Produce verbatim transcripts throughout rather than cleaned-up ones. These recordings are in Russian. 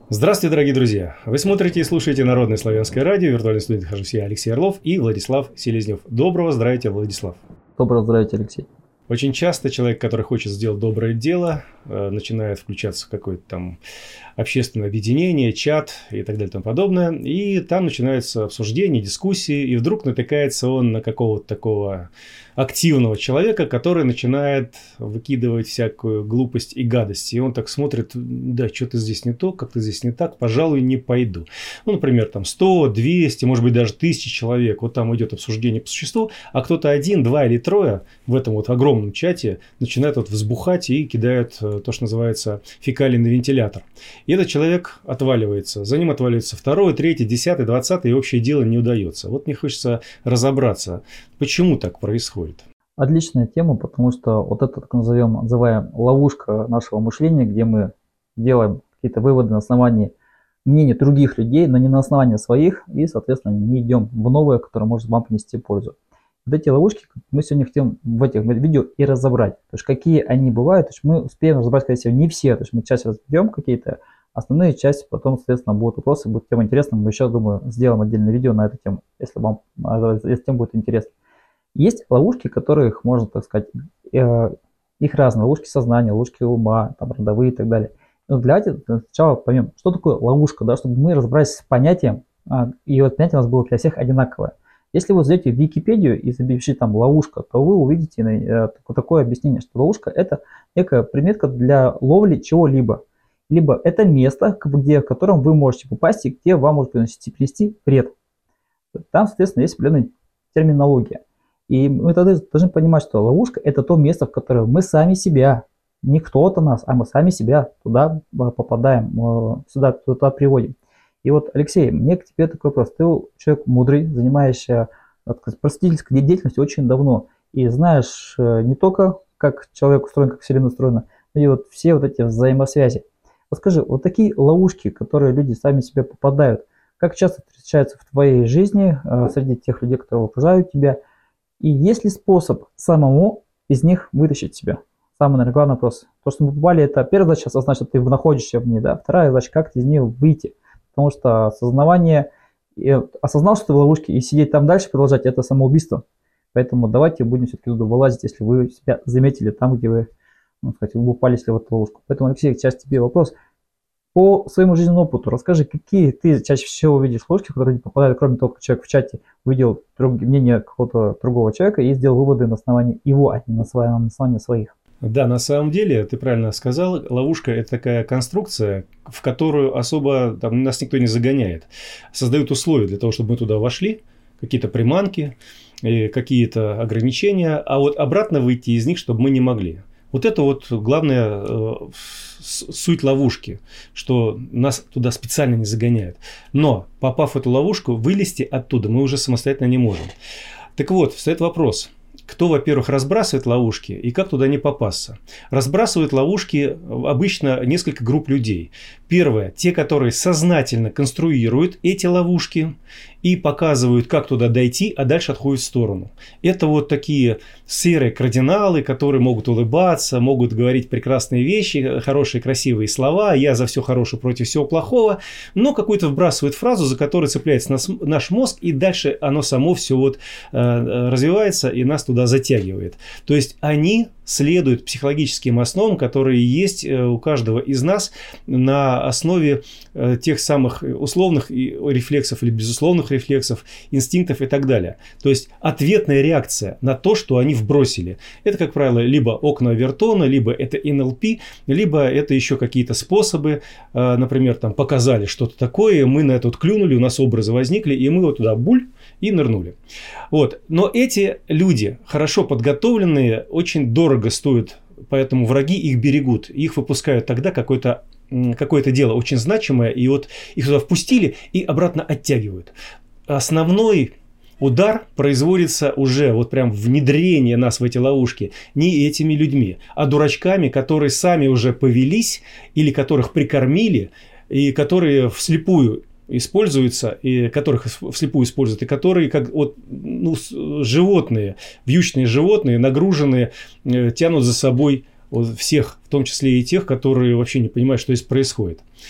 Здравствуйте, дорогие друзья! Вы смотрите и слушаете Народное славянское радио. В виртуальной студии нахожусь я, Алексей Орлов, и Владислав Селезнев. Доброго здравия, Владислав! Доброго здравия, Алексей! Очень часто человек, который хочет сделать доброе дело, начинает включаться в какое-то там общественное объединение, чат и так далее и тому подобное. И там начинаются обсуждения, дискуссии, и вдруг натыкается он на какого-то такого активного человека, который начинает выкидывать всякую глупость и гадость. И он так смотрит: да, что-то здесь не то, как-то здесь не так, пожалуй, не пойду. Ну, например, там сто, двести, может быть, даже тысячи человек. Вот там идет обсуждение по существу, а кто-то один, два или трое в этом вот огромном чате начинают вот взбухать и кидают то, что называется фекалий на вентилятор. И этот человек отваливается. За ним отваливается второй, третий, десятый, двадцатый, и общее дело не удается. Вот мне хочется разобраться, почему так происходит. Отличная тема, потому что вот это, так назовем, называем ловушка нашего мышления, где мы делаем какие-то выводы на основании мнений других людей, но не на основании своих, и, соответственно, не идем в новое, которое может вам принести пользу. Вот эти ловушки мы сегодня хотим в этих видео и разобрать. То есть какие они бывают, то есть мы успеем разобрать, скорее всего, не все, то есть мы часть разберем какие-то, основные части, потом, соответственно, будут вопросы, будет тема интересна, мы еще, думаю, сделаем отдельное видео на эту тему, если вам если тема будет интересна. Есть ловушки, которых можно, так сказать, э, их разные, ловушки сознания, ловушки ума, там, родовые и так далее. Но для этого сначала поймем, что такое ловушка, да, чтобы мы разобрались с понятием, а, и вот понятие у нас было для всех одинаковое. Если вы зайдете в Википедию и запишите там ловушка, то вы увидите э, такое объяснение, что ловушка — это некая приметка для ловли чего-либо. Либо это место, где, в котором вы можете попасть и где вам может принести, принести вред. Там, соответственно, есть определенная терминология. И мы тогда должны понимать, что ловушка — это то место, в которое мы сами себя, не кто-то нас, а мы сами себя туда попадаем, сюда, туда приводим. И вот, Алексей, мне к тебе такой вопрос. Ты человек мудрый, занимаешься просветительской деятельностью очень давно. И знаешь не только, как человек устроен, как Вселенная устроена, но и вот все вот эти взаимосвязи. Вот скажи, вот такие ловушки, которые люди сами себе попадают, как часто встречаются в твоей жизни, среди тех людей, которые окружают тебя? И есть ли способ самому из них вытащить себя? Самый, наверное, главный вопрос. То, что мы попали, это первая задача — осознать, что ты находишься в ней, да. Вторая задача — как из нее выйти. Потому что осознавание, осознал, что ты в ловушке, и сидеть там дальше, продолжать — это самоубийство. Поэтому давайте будем все-таки туда вылазить, если вы себя заметили там, где вы, ну, сказать, вы упали в эту ловушку. Поэтому, Алексей, сейчас тебе вопрос. По своему жизненному опыту расскажи, какие ты чаще всего видишь ловушки, которые не попадают, кроме того, как человек в чате увидел друг, мнение какого-то другого человека и сделал выводы на основании его, а не на, своем, на основании своих. Да, на самом деле, ты правильно сказал, ловушка — это такая конструкция, в которую особо там, нас никто не загоняет. Создают условия для того, чтобы мы туда вошли, какие-то приманки, какие-то ограничения, а вот обратно выйти из них, чтобы мы не могли. Вот это вот главная э, суть ловушки, что нас туда специально не загоняют. Но, попав в эту ловушку, вылезти оттуда мы уже самостоятельно не можем. Так вот, встает вопрос. Кто, во-первых, разбрасывает ловушки и как туда не попасться? Разбрасывают ловушки обычно несколько групп людей. Первое, те, которые сознательно конструируют эти ловушки и показывают, как туда дойти, а дальше отходят в сторону. Это вот такие серые кардиналы, которые могут улыбаться, могут говорить прекрасные вещи, хорошие, красивые слова. Я за все хорошее против всего плохого. Но какую-то вбрасывают фразу, за которой цепляется нас, наш мозг, и дальше оно само все вот, э, развивается и нас туда затягивает. То есть они следуют психологическим основам, которые есть у каждого из нас на основе тех самых условных рефлексов или безусловных рефлексов, инстинктов и так далее. То есть ответная реакция на то, что они вбросили. Это, как правило, либо окна Овертона, либо это эн эл пи, либо это еще какие-то способы. Например, там показали что-то такое, мы на это вот клюнули, у нас образы возникли, и мы вот туда буль и нырнули. Вот. Но эти люди, хорошо подготовленные, очень дорого стоят, поэтому враги их берегут. Их выпускают тогда, какое-то какое-то дело очень значимое, и вот их туда впустили и обратно оттягивают. Основной удар производится уже, вот прям внедрение нас в эти ловушки не этими людьми, а дурачками, которые сами уже повелись или которых прикормили, и которые вслепую используются, и которых вслепую используют, и которые как вот, ну, животные, вьючные животные, нагруженные, тянут за собой всех, в том числе и тех, которые вообще не понимают, что здесь происходит.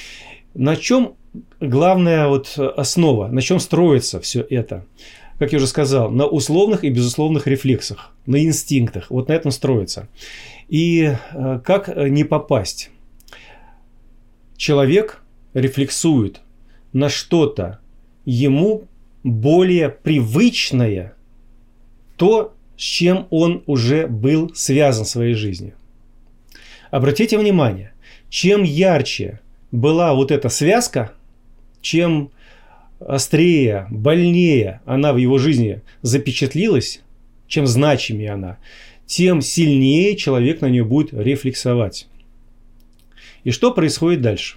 На чем главная вот основа, на чем строится все это? Как я уже сказал, на условных и безусловных рефлексах, на инстинктах. Вот на этом строится. И как не попасть? Человек рефлексует на что-то ему более привычное, то, с чем он уже был связан в своей жизни. Обратите внимание, чем ярче была вот эта связка, чем острее, больнее она в его жизни запечатлилась, чем значимее она, тем сильнее человек на нее будет рефлексовать. И что происходит дальше?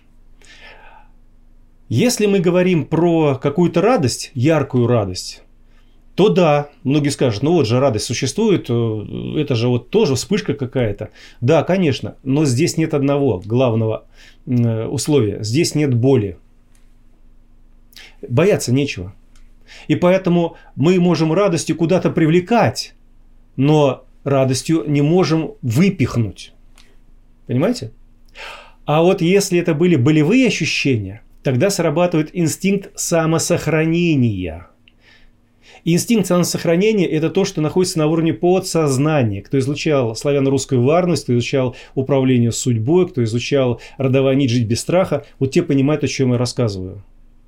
Если мы говорим про какую-то радость, яркую радость, то да, многие скажут, ну вот же радость существует, это же вот тоже вспышка какая-то. Да, конечно, но здесь нет одного главного условия, здесь нет боли. Бояться нечего. И поэтому мы можем радостью куда-то привлекать, но радостью не можем выпихнуть. Понимаете? А вот если это были болевые ощущения, тогда срабатывает инстинкт самосохранения. Инстинкт самосохранения – это то, что находится на уровне подсознания. Кто изучал славяно-русскую варность, кто изучал управление судьбой, кто изучал родовая нить «Жить без страха», вот те понимают, о чем я рассказываю.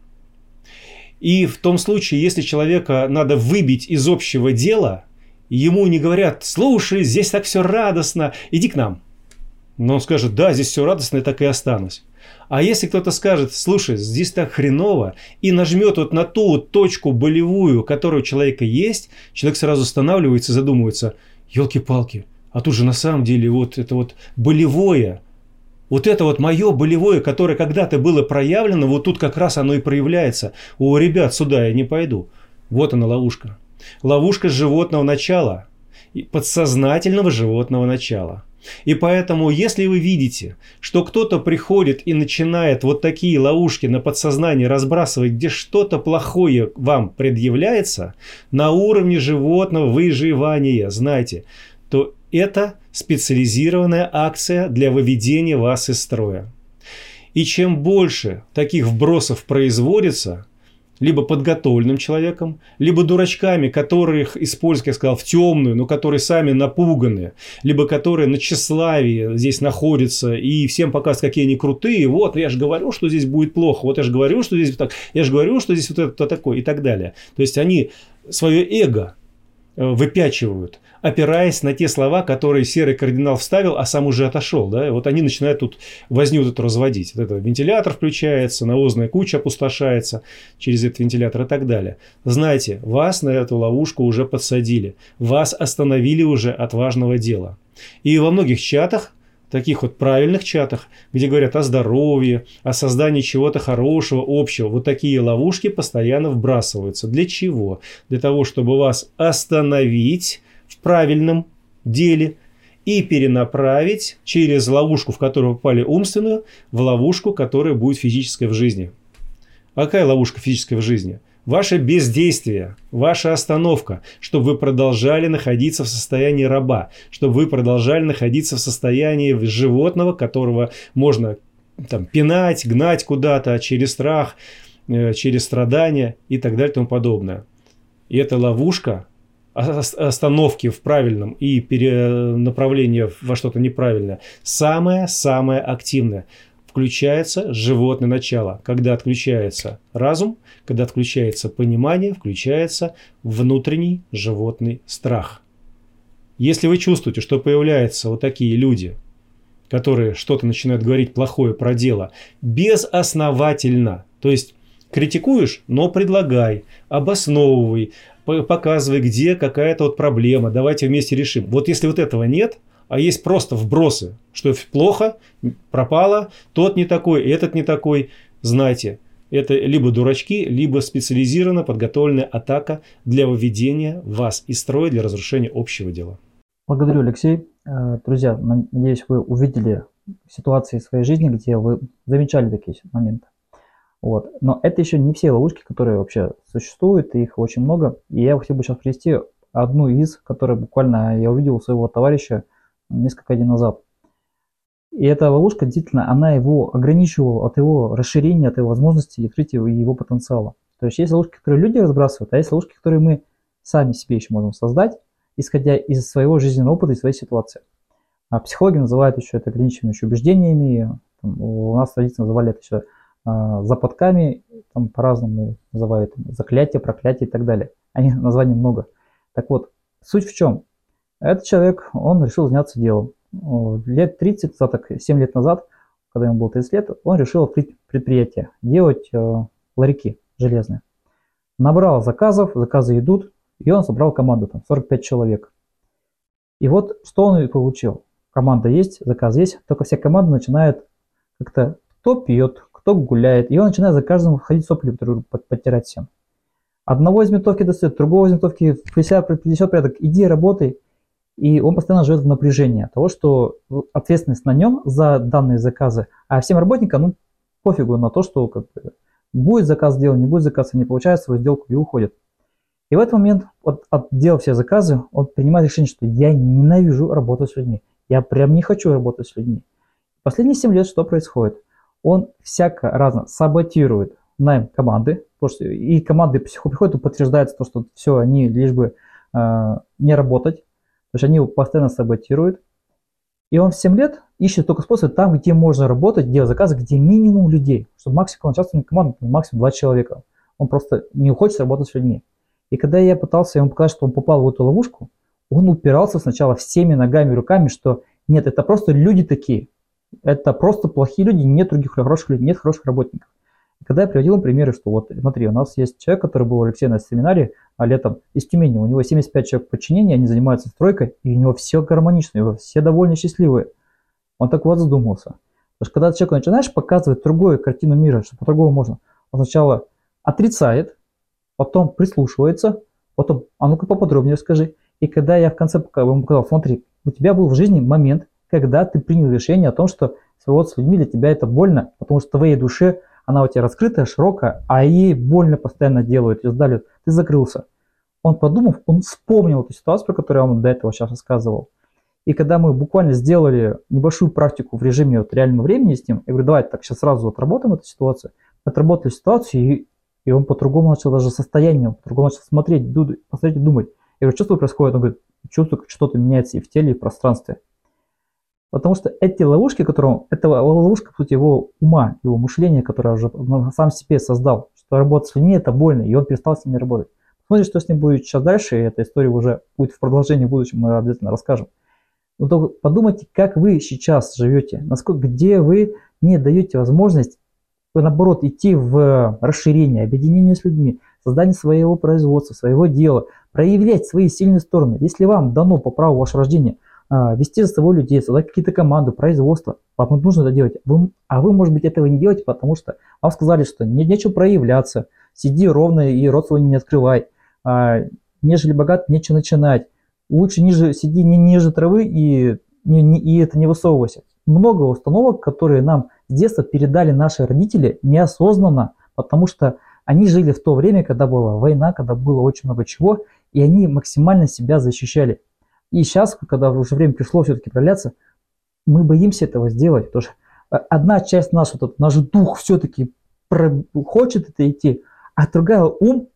И в том случае, если человека надо выбить из общего дела, ему не говорят: слушай, здесь так все радостно, иди к нам. Но он скажет: да, здесь все радостно, я так и останусь. А если кто-то скажет: слушай, здесь так хреново, и нажмет вот на ту вот точку болевую, которая у человека есть, человек сразу останавливается и задумывается: елки-палки, а тут же на самом деле вот это вот болевое, вот это вот мое болевое, которое когда-то было проявлено, вот тут как раз оно и проявляется. О, ребят, сюда я не пойду. Вот она ловушка. Ловушка животного начала, подсознательного животного начала. И поэтому, если вы видите, что кто-то приходит и начинает вот такие ловушки на подсознании разбрасывать, где что-то плохое вам предъявляется на уровне животного выживания, знайте, то это специализированная акция для выведения вас из строя. И чем больше таких вбросов производится, либо подготовленным человеком, либо дурачками, которых используют, как я сказал, в темную, но которые сами напуганы, либо которые на тщеславии здесь находятся и всем показывают, какие они крутые. Вот, я же говорю, что здесь будет плохо. Вот я же говорю, что здесь так. Я же говорю, что здесь вот это такое и так далее. То есть они свое эго выпячивают, опираясь на те слова, которые серый кардинал вставил, а сам уже отошел. Да? Вот они начинают тут возню вот эту разводить. Вот это вентилятор включается, навозная куча опустошается через этот вентилятор и так далее. Знаете, вас на эту ловушку уже подсадили. Вас остановили уже от важного дела. И во многих чатах, таких вот правильных чатах, где говорят о здоровье, о создании чего-то хорошего, общего, вот такие ловушки постоянно вбрасываются. Для чего? Для того, чтобы вас остановить в правильном деле и перенаправить через ловушку, в которую вы попали умственную, в ловушку, которая будет физическая в жизни. А какая ловушка физическая в жизни? Ваше бездействие, ваша остановка, чтобы вы продолжали находиться в состоянии раба, чтобы вы продолжали находиться в состоянии животного, которого можно там пинать, гнать куда-то через страх, через страдания и так далее и тому подобное. И эта ловушка остановки в правильном и перенаправления во что-то неправильное самая-самая активная. Включается животное начало. Когда отключается разум, когда отключается понимание, включается внутренний животный страх. Если вы чувствуете, что появляются вот такие люди, которые что-то начинают говорить плохое про дело, безосновательно, то есть критикуешь, но предлагай, обосновывай, показывай, где какая-то вот проблема, давайте вместе решим. Вот если вот этого нет, а есть просто вбросы, что плохо, пропало, тот не такой, этот не такой, знайте, это либо дурачки, либо специализированная подготовленная атака для выведения вас из строя для разрушения общего дела. Благодарю, Алексей. Друзья, надеюсь, вы увидели ситуации в своей жизни, где вы замечали такие моменты. Вот. Но это еще не все ловушки, которые вообще существуют, их очень много. И я хотел бы сейчас привести одну из, которую буквально я увидел у своего товарища несколько дней назад. И эта ловушка, действительно, она его ограничивала от его расширения, от его возможностей, открытия его потенциала. То есть есть ловушки, которые люди разбрасывают, а есть ловушки, которые мы сами себе еще можем создать, исходя из своего жизненного опыта и своей ситуации. А психологи называют еще это ограничивающими убеждениями, там, у нас традиционно называли это еще а, западками, там по-разному называют заклятие, проклятие и так далее. Они названий много. Так вот, суть в чем? Этот человек, он решил заняться делом. Лет тридцать назад, так семь лет назад, когда ему было тридцать лет, он решил открыть предприятие, делать э, ларьки железные. Набрал заказов, заказы идут, и он собрал команду, там сорок пять человек. И вот что он и получил. Команда есть, заказ есть, только вся команда начинает как-то, кто пьет, кто гуляет, и он начинает за каждым ходить сопли подтирать всем. Одного из ментовки достает, другого из ментовки принесет порядок, иди работай. И он постоянно живет в напряжении того, что ответственность на нем за данные заказы, а всем работникам, ну, пофигу на то, что как бы, будет заказ сделан, не будет заказ, они получают свою сделку и уходят. И в этот момент, вот, отделав все заказы, он принимает решение, что я ненавижу работать с людьми. Я прям не хочу работать с людьми. Последние семь лет что происходит? Он всяко разно саботирует найм команды, потому что и команды приходят и подтверждается то, что все, они лишь бы э, не работать. То есть они его постоянно саботируют. И он в семь лет ищет только способ там, где можно работать, делать заказы, где минимум людей. Чтобы максимум участвовать в команде, максимум два человека. Он просто не хочет работать с людьми. И когда я пытался ему показать, что он попал в эту ловушку, он упирался сначала всеми ногами и руками, что нет, это просто люди такие. Это просто плохие люди, нет других хороших людей, нет хороших работников. И когда я приводил им примеры, что вот смотри, у нас есть человек, который был у Алексея на семинаре а летом из Тюмени, у него семьдесят пять человек подчинения, они занимаются стройкой, и у него все гармонично, у него все довольно счастливые. Он так вот задумался. Потому что когда человеку начинаешь показывать другую картину мира, что по-другому можно, он сначала отрицает, потом прислушивается, потом, а ну-ка поподробнее расскажи. И когда я в конце ему показал, смотри, у тебя был в жизни момент, когда ты принял решение о том, что работать с людьми для тебя это больно, потому что в твоей душе она у тебя раскрытая, широкая, а ей больно постоянно делают, ее сдавливают. Ты закрылся. Он подумав, он вспомнил эту ситуацию, про которую я вам до этого сейчас рассказывал. И когда мы буквально сделали небольшую практику в режиме вот реального времени с ним, я говорю, давай так сейчас сразу отработаем эту ситуацию. Отработали ситуацию, и, и он по-другому начал даже состояние, он по-другому начал смотреть, ду- посмотреть и думать. Я говорю, что происходит? Он говорит, чувствую, как что-то меняется и в теле, и в пространстве. Потому что эти ловушки, которые он, это ловушка, по сути, его ума, его мышления, которое уже он сам себе создал, что работать с людьми это больно, и он перестал с ними работать. Посмотрите, что с ним будет сейчас дальше, и эта история уже будет в продолжении в будущем, мы обязательно расскажем. Но только подумайте, как вы сейчас живете, насколько, где вы не даете возможность, наоборот, идти в расширение, объединение с людьми, создание своего производства, своего дела, проявлять свои сильные стороны. Если вам дано по праву вашего рождения вести за собой людей, создать какие-то команды, производство, вам нужно это делать. Вы, а вы, может быть, этого не делаете, потому что вам сказали, что не, нечего проявляться, сиди ровно и рот свой не открывай, а, нежели богат, нечего начинать. Лучше ниже, сиди не ниже травы и, не, не, и это не высовывайся. Много установок, которые нам с детства передали наши родители неосознанно, потому что они жили в то время, когда была война, когда было очень много чего, и они максимально себя защищали. И сейчас, когда уже время пришло все-таки проявляться, мы боимся этого сделать, потому что одна часть наш, вот этот, наш дух все-таки хочет это идти, а другая ум,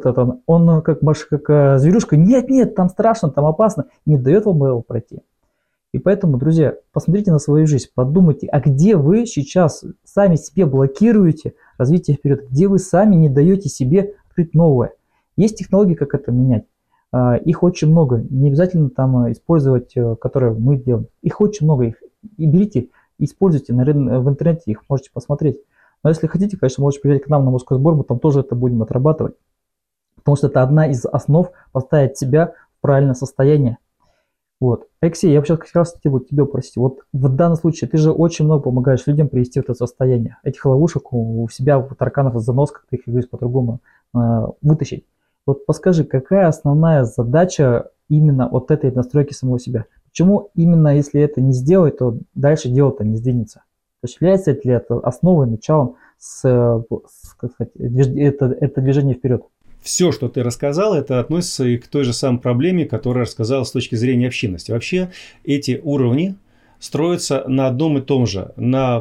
он как, как зверюшка, нет-нет, там страшно, там опасно, не дает вам его пройти. И поэтому, друзья, посмотрите на свою жизнь, подумайте, а где вы сейчас сами себе блокируете развитие вперед, где вы сами не даете себе открыть новое. Есть технологии, как это менять. Их очень много, не обязательно там использовать, которые мы делаем. Их очень много, их и берите, используйте в интернете, их можете посмотреть. Но если хотите, конечно, можете приезжать к нам на мужской сбор, мы там тоже это будем отрабатывать. Потому что это одна из основ поставить себя в правильное состояние. Вот. Алексей, я сейчас как раз хотел тебя попросить, вот в данном случае ты же очень много помогаешь людям привести в это состояние. Этих ловушек у себя, у тараканов, занос, как ты их говоришь по-другому, вытащить. Вот подскажи, какая основная задача именно вот этой настройки самого себя? Почему именно если это не сделать, то дальше дело-то не сдвинется? То есть является ли это основой, началом с, с, как сказать, это, это движение вперед? Все, что ты рассказал, это относится и к той же самой проблеме, которую я рассказал с точки зрения общинности. Вообще эти уровни строится на одном и том же, на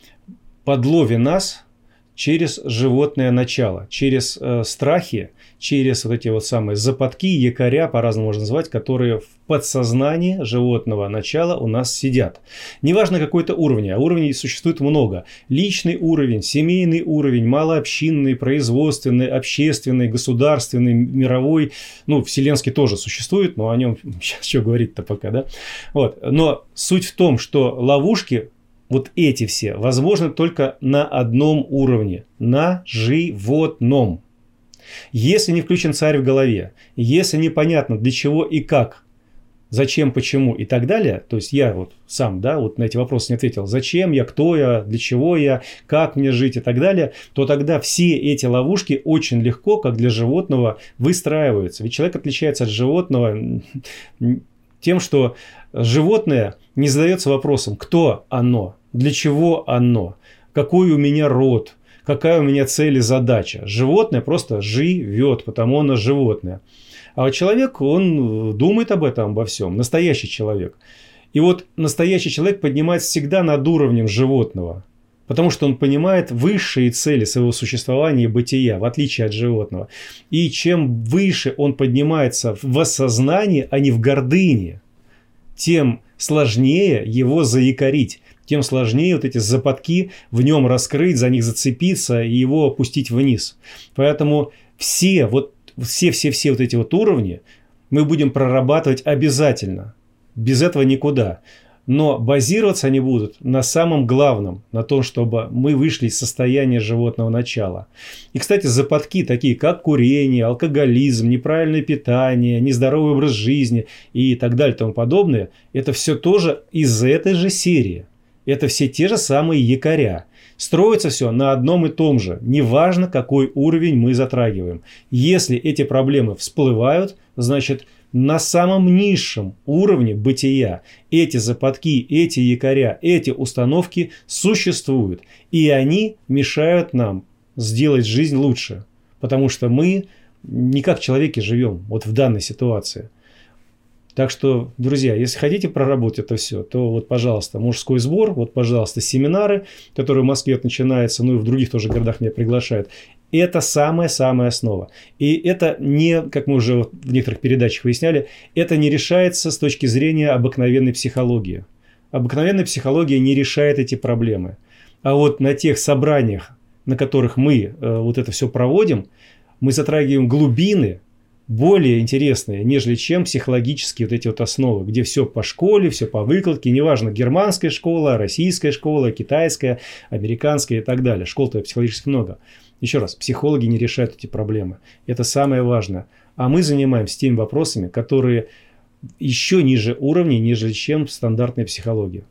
подлове нас через животное начало, через э, страхи, через вот эти вот самые западки, якоря, по-разному можно назвать, которые в подсознании животного начала у нас сидят. Неважно какой-то уровень, а уровней существует много. Личный уровень, семейный уровень, малообщинный, производственный, общественный, государственный, мировой. Ну, вселенский тоже существует, но о нем сейчас что говорить-то пока, да? Вот. Но суть в том, что ловушки, вот эти все, возможны только на одном уровне, на животном. Если не включен царь в голове, если непонятно для чего и как, зачем, почему и так далее, то есть я вот сам, да, вот на эти вопросы не ответил, зачем я, кто я, для чего я, как мне жить и так далее, то тогда все эти ловушки очень легко, как для животного, выстраиваются. Ведь человек отличается от животного тем, что животное не задается вопросом, кто оно, для чего оно, какой у меня род, какая у меня цель и задача. Животное просто живет, потому оно животное. А человек, он думает об этом, обо всем, настоящий человек. И вот настоящий человек поднимается всегда над уровнем животного, потому что он понимает высшие цели своего существования и бытия, в отличие от животного. И чем выше он поднимается в осознании, а не в гордыне, тем сложнее его заякорить, тем сложнее вот эти западки в нем раскрыть, за них зацепиться и его опустить вниз. Поэтому все вот все-все-все вот эти вот уровни мы будем прорабатывать обязательно. Без этого никуда. Но базироваться они будут на самом главном, на том, чтобы мы вышли из состояния животного начала. И, кстати, западки такие, как курение, алкоголизм, неправильное питание, нездоровый образ жизни и так далее и тому подобное, это все тоже из этой же серии. Это все те же самые якоря. Строится все на одном и том же. Неважно, какой уровень мы затрагиваем. Если эти проблемы всплывают, значит, на самом низшем уровне бытия эти западки, эти якоря, эти установки существуют. И они мешают нам сделать жизнь лучше. Потому что мы не как человеки живем вот в данной ситуации. Так что, друзья, если хотите проработать это все, то вот, пожалуйста, мужской сбор, вот, пожалуйста, семинары, которые в Москве начинаются, ну и в других тоже городах меня приглашают. Это самая-самая основа. И это не, как мы уже в некоторых передачах выясняли, это не решается с точки зрения обыкновенной психологии. Обыкновенная психология не решает эти проблемы. А вот на тех собраниях, на которых мы э, вот это все проводим, мы затрагиваем глубины, более интересные, нежели чем психологические вот эти вот основы, где все по школе, все по выкладке, неважно, германская школа, российская школа, китайская, американская и так далее. Школ-то психологически много. Еще раз, психологи не решают эти проблемы. Это самое важное. А мы занимаемся теми вопросами, которые еще ниже уровня, нежели чем стандартная психология.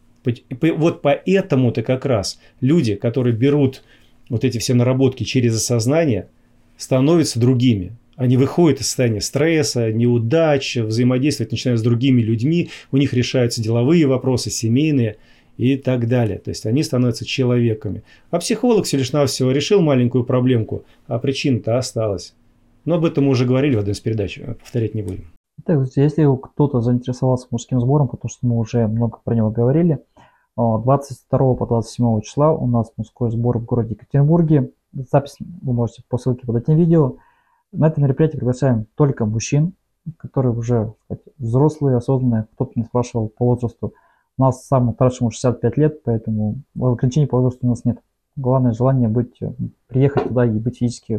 Вот поэтому-то как раз люди, которые берут вот эти все наработки через осознание, становятся другими. Они выходят из состояния стресса, неудач, взаимодействовать начинают с другими людьми, у них решаются деловые вопросы, семейные и так далее. То есть они становятся человеками. А психолог всего лишь навсего решил маленькую проблемку, а причина-то осталась. Но об этом мы уже говорили в одной из передач, повторять не будем. Так, если кто-то заинтересовался мужским сбором, потому что мы уже много про него говорили, двадцать второго по двадцать седьмое числа у нас мужской сбор в городе Екатеринбурге. Запись вы можете по ссылке под этим видео. На это мероприятие приглашаем только мужчин, которые уже, кстати, взрослые, осознанные. Кто-то не спрашивал по возрасту. У нас самому старшему шестьдесят пять лет, поэтому ограничений по возрасту у нас нет. Главное желание быть, приехать туда и быть физически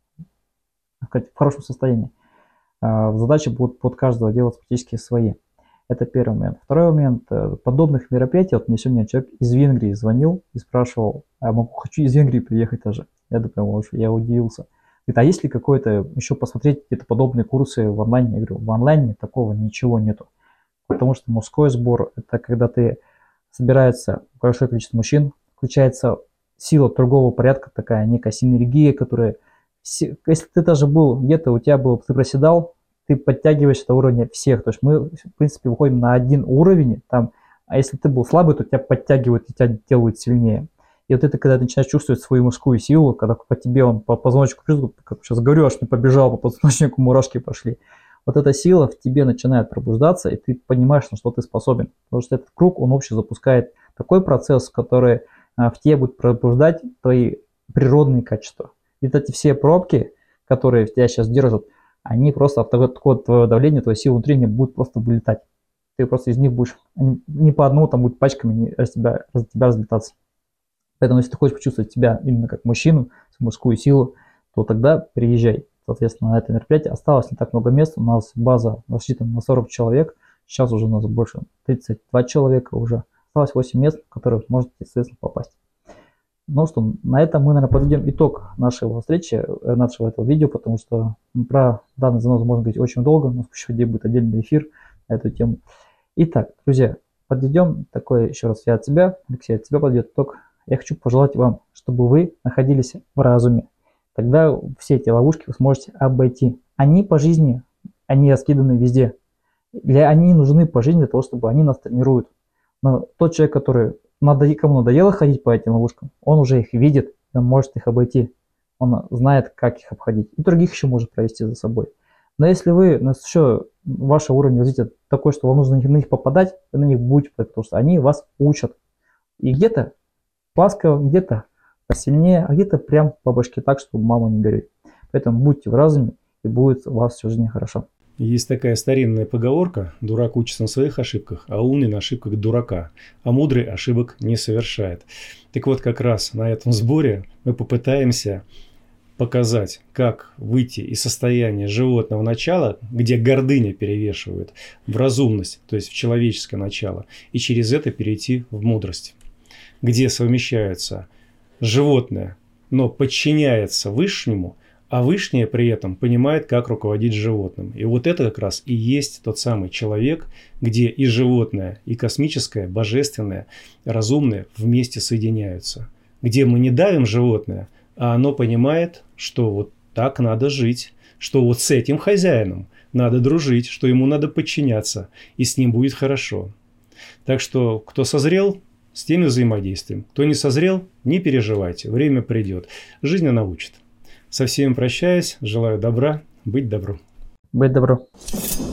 сказать, в хорошем состоянии. Задачи будут под каждого делать практически свои. Это первый момент. Второй момент. Подобных мероприятий, вот мне сегодня человек из Венгрии звонил и спрашивал, а я могу, хочу из Венгрии приехать даже. Я думаю, я удивился. Говорит, а есть ли какой-то еще посмотреть какие-то подобные курсы в онлайне? Я говорю, в онлайне такого ничего нету. Потому что мужской сбор – это когда ты собирается большое количество мужчин, включается сила другого порядка, такая некая синергия, которая… Если ты даже был где-то, у тебя был, ты проседал, ты подтягиваешь до уровня всех. То есть мы, в принципе, выходим на один уровень, там, а если ты был слабый, то тебя подтягивают и тебя делают сильнее. И вот это, когда ты начинаешь чувствовать свою мужскую силу, когда по тебе он по позвоночнику чувствует, как сейчас говорю, аж не побежал, по позвоночнику мурашки пошли. вот эта сила в тебе начинает пробуждаться, и ты понимаешь, на что ты способен. Потому что этот круг, он вообще запускает такой процесс, который в тебе будет пробуждать твои природные качества. И вот эти все пробки, которые тебя сейчас держат, они просто от такого твоего давления, твоей силы внутри не будут просто вылетать. Ты просто из них будешь не по одному, там будет пачками раз тебя, раз тебя разлетаться. Поэтому, если ты хочешь почувствовать себя именно как мужчину, мужскую силу, то тогда приезжай. Соответственно, на это мероприятие осталось не так много мест. У нас база рассчитана на сорок человек. Сейчас уже у нас больше тридцать два человека уже. Осталось восемь мест, в которые вы можете, естественно, попасть. Ну что, на этом мы, наверное, подведем итог нашего встречи, нашего этого видео, потому что про данный занос можно говорить очень долго. У нас еще где будет отдельный эфир на эту тему. Итак, друзья, подведем такой еще раз я от себя, Алексей от тебя подведет итог. Я хочу пожелать вам, чтобы вы находились в разуме. Тогда все эти ловушки вы сможете обойти. Они по жизни, они раскиданы везде. Для, они нужны по жизни для того, чтобы они нас тренируют. Но тот человек, который надо, кому надоело ходить по этим ловушкам, он уже их видит, он может их обойти. Он знает, как их обходить. И других еще может провести за собой. Но если вы, еще ваш уровень развития такой, что вам нужно на них попадать, вы на них будете, потому что они вас учат. И где-то ласково, где-то посильнее, а где-то прям по башке так, чтобы мама не горюй. Поэтому будьте в разуме, и будет у вас всю жизнь хорошо. Есть такая старинная поговорка: дурак учится на своих ошибках, а умный на ошибках дурака, а мудрый ошибок не совершает. Так вот, как раз на этом сборе мы попытаемся показать, как выйти из состояния животного начала, где гордыня перевешивает, в разумность, то есть в человеческое начало, и через это перейти в мудрость, где совмещаются животное, но подчиняется высшему, а высшее при этом понимает, как руководить животным. И вот это как раз и есть тот самый человек, где и животное, и космическое, божественное, разумное вместе соединяются. Где мы не давим животное, а оно понимает, что вот так надо жить, что вот с этим хозяином надо дружить, что ему надо подчиняться, и с ним будет хорошо. Так что, кто созрел, с теми взаимодействием. Кто не созрел, не переживайте, время придет. Жизнь научит. Со всеми прощаюсь, желаю добра, быть добру. Быть добру.